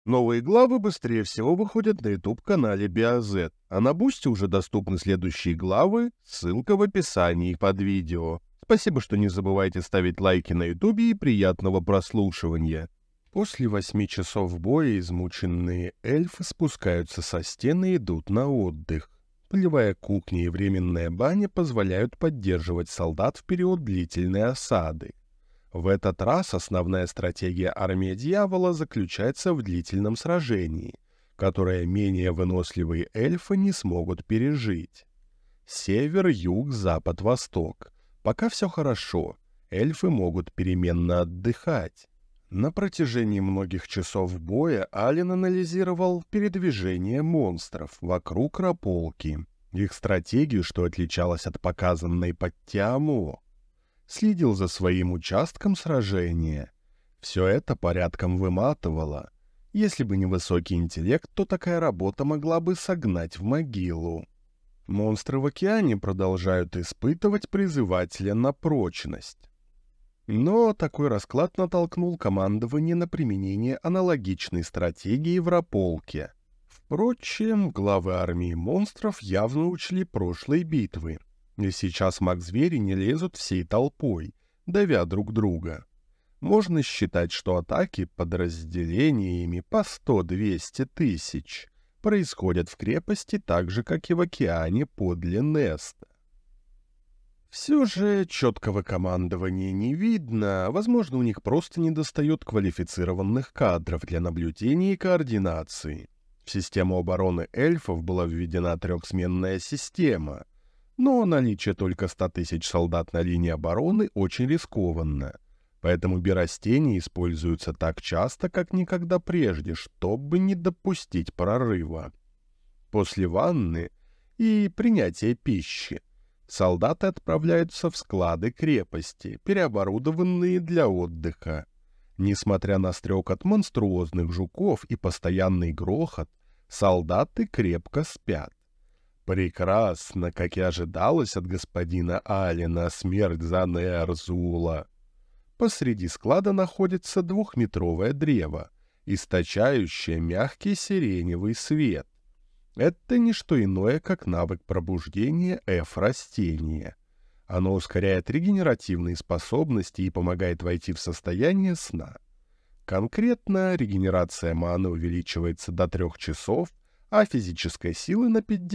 Новые главы быстрее всего выходят на YouTube-канале BioZ, а на Бусти уже доступны следующие главы, ссылка в описании под видео. Спасибо, что не забывайте ставить лайки на YouTube и приятного прослушивания. После 8 часов боя измученные эльфы спускаются со стены и идут на отдых. Полевая кухня и временная баня позволяют поддерживать солдат в период длительной осады. В этот раз основная стратегия армии Дьявола заключается в длительном сражении, которое менее выносливые эльфы не смогут пережить. Север, юг, запад, восток. Пока все хорошо, эльфы могут переменно отдыхать. На протяжении многих часов боя Ален анализировал передвижение монстров вокруг Раполки, их стратегию, что отличалось от показанной под Тиамо. Следил за своим участком сражения. Все это порядком выматывало. Если бы не высокий интеллект, то такая работа могла бы согнать в могилу. Монстры в океане продолжают испытывать призывателя на прочность. Но такой расклад натолкнул командование на применение аналогичной стратегии в Раполке. Впрочем, главы армии монстров явно учли прошлые битвы. И сейчас маг-звери не лезут всей толпой, давя друг друга. Можно считать, что атаки подразделениями по 100-200 тысяч происходят в крепости так же, как и в океане подле Неста. Все же четкого командования не видно, возможно, у них просто недостает квалифицированных кадров для наблюдения и координации. В систему обороны эльфов была введена трехсменная система, но наличие только 100 тысяч солдат на линии обороны очень рискованно, поэтому биростения используются так часто, как никогда прежде, чтобы не допустить прорыва. После ванны и принятия пищи солдаты отправляются в склады крепости, переоборудованные для отдыха. Несмотря на стрекот монструозных жуков и постоянный грохот, солдаты крепко спят. Прекрасно, как и ожидалось от господина Алена, смерть Занэ-Арзула. Посреди склада находится двухметровое древо, источающее мягкий сиреневый свет. Это не что иное, как навык пробуждения F-растения. Оно ускоряет регенеративные способности и помогает войти в состояние сна. Конкретно регенерация маны увеличивается до 3 часов, а физической силы на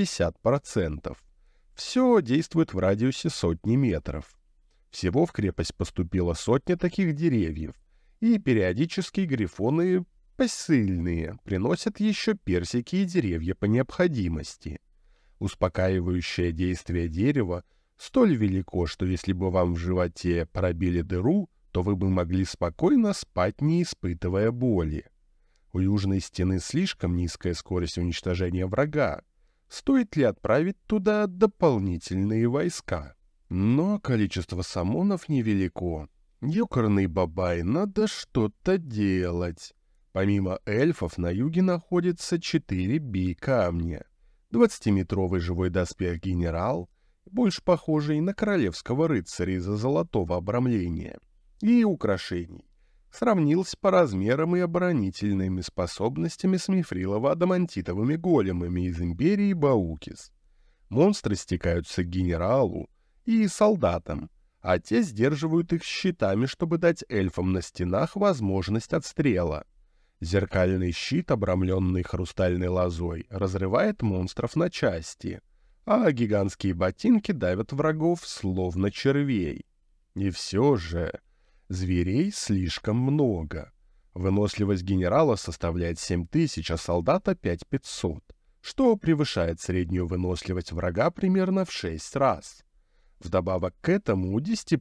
50%. Все действует в радиусе сотни метров. Всего в крепость поступило 100 таких деревьев, и периодически грифоны посыльные приносят еще персики и деревья по необходимости. Успокаивающее действие дерева столь велико, что если бы вам в животе пробили дыру, то вы бы могли спокойно спать, не испытывая боли. У южной стены слишком низкая скорость уничтожения врага. Стоит ли отправить туда дополнительные войска? Но количество самонов невелико. Ёкарный бабай, надо что-то делать. Помимо эльфов на юге находится 4 би-камня. 20-метровый живой доспех генерал, больше похожий на королевского рыцаря из-за золотого обрамления, и украшений. Сравнился по размерам и оборонительными способностями с мифрилово-адамантитовыми големами из империи Баукис. Монстры стекаются к генералу и солдатам, а те сдерживают их щитами, чтобы дать эльфам на стенах возможность отстрела. Зеркальный щит, обрамленный хрустальной лозой, разрывает монстров на части, а гигантские ботинки давят врагов словно червей. И все же зверей слишком много. Выносливость генерала составляет 7000, а солдата 5500, что превышает среднюю выносливость врага примерно в 6 раз. Вдобавок к этому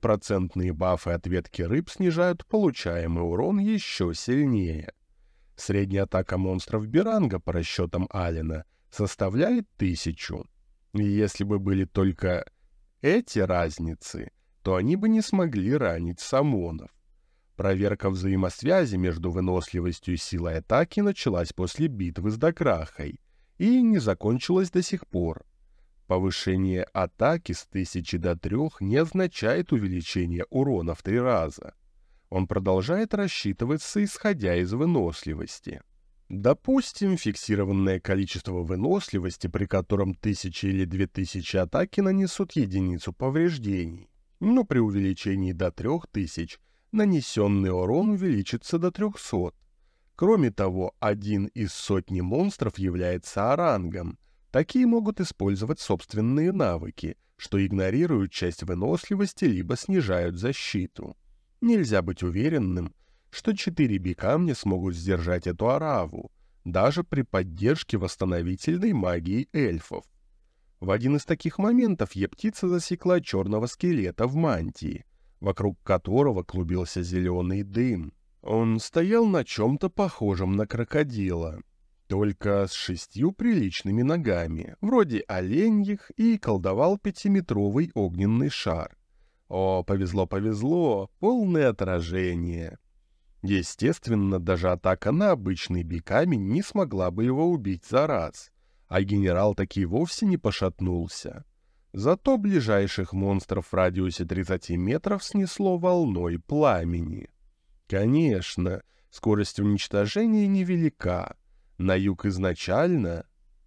10% бафы от ветки рыб снижают получаемый урон еще сильнее. Средняя атака монстров Биранга по расчетам Алена составляет 1000. И если бы были только эти разницы, то они бы не смогли ранить самонов. Проверка взаимосвязи между выносливостью и силой атаки началась после битвы с Докрахой и не закончилась до сих пор. Повышение атаки с 1000 до 3 не означает увеличение урона в 3 раза. Он продолжает рассчитываться, исходя из выносливости. Допустим, фиксированное количество выносливости, при котором 1000 или 2000 атаки нанесут единицу повреждений, но при увеличении до 3000 нанесенный урон увеличится до 300. Кроме того, один из сотни монстров является орангом. Такие могут использовать собственные навыки, что игнорируют часть выносливости либо снижают защиту. Нельзя быть уверенным, что 4 бикамня смогут сдержать эту ораву, даже при поддержке восстановительной магии эльфов. В один из таких моментов Ептица засекла черного скелета в мантии, вокруг которого клубился зеленый дым. Он стоял на чем-то похожем на крокодила, только с 6 приличными ногами, вроде оленьих, и колдовал 5-метровый огненный шар. О, повезло, полное отражение. Естественно, даже атака на обычный бикамень не смогла бы его убить за раз, а генерал таки вовсе не пошатнулся. Зато ближайших монстров в радиусе 30 метров снесло волной пламени. Конечно, скорость уничтожения невелика, но юг изначально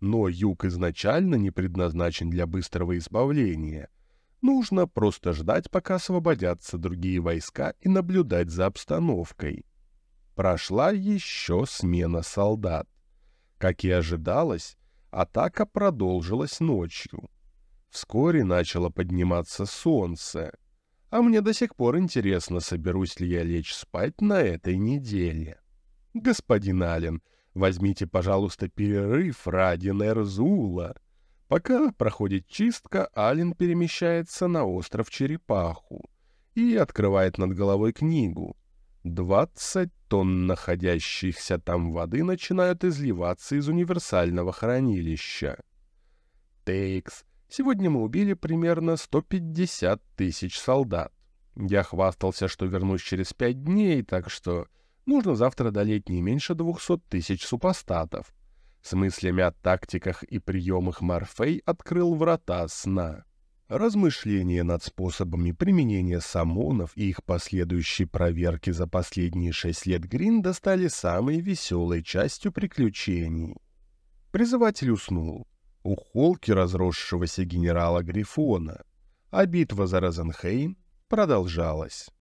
не предназначен для быстрого избавления. Нужно просто ждать, пока освободятся другие войска, и наблюдать за обстановкой. Прошла еще смена солдат. Как и ожидалось, атака продолжилась ночью. Вскоре начало подниматься солнце. А мне до сих пор интересно, соберусь ли я лечь спать на этой неделе. Господин Ален, возьмите, пожалуйста, перерыв ради Нерзула. Пока проходит чистка, Ален перемещается на остров Черепаху и открывает над головой книгу. 20 тонн находящихся там воды начинают изливаться из универсального хранилища. Тейкс. Сегодня мы убили примерно 150 тысяч солдат. Я хвастался, что вернусь через 5 дней, так что нужно завтра одолеть не меньше 200 тысяч супостатов. С мыслями о тактиках и приемах Морфей открыл врата сна. Размышления над способами применения самонов и их последующей проверки за последние 6 лет Гринда стали самой веселой частью приключений. Призыватель уснул у холки разросшегося генерала Грифона, а битва за Розенхейм продолжалась.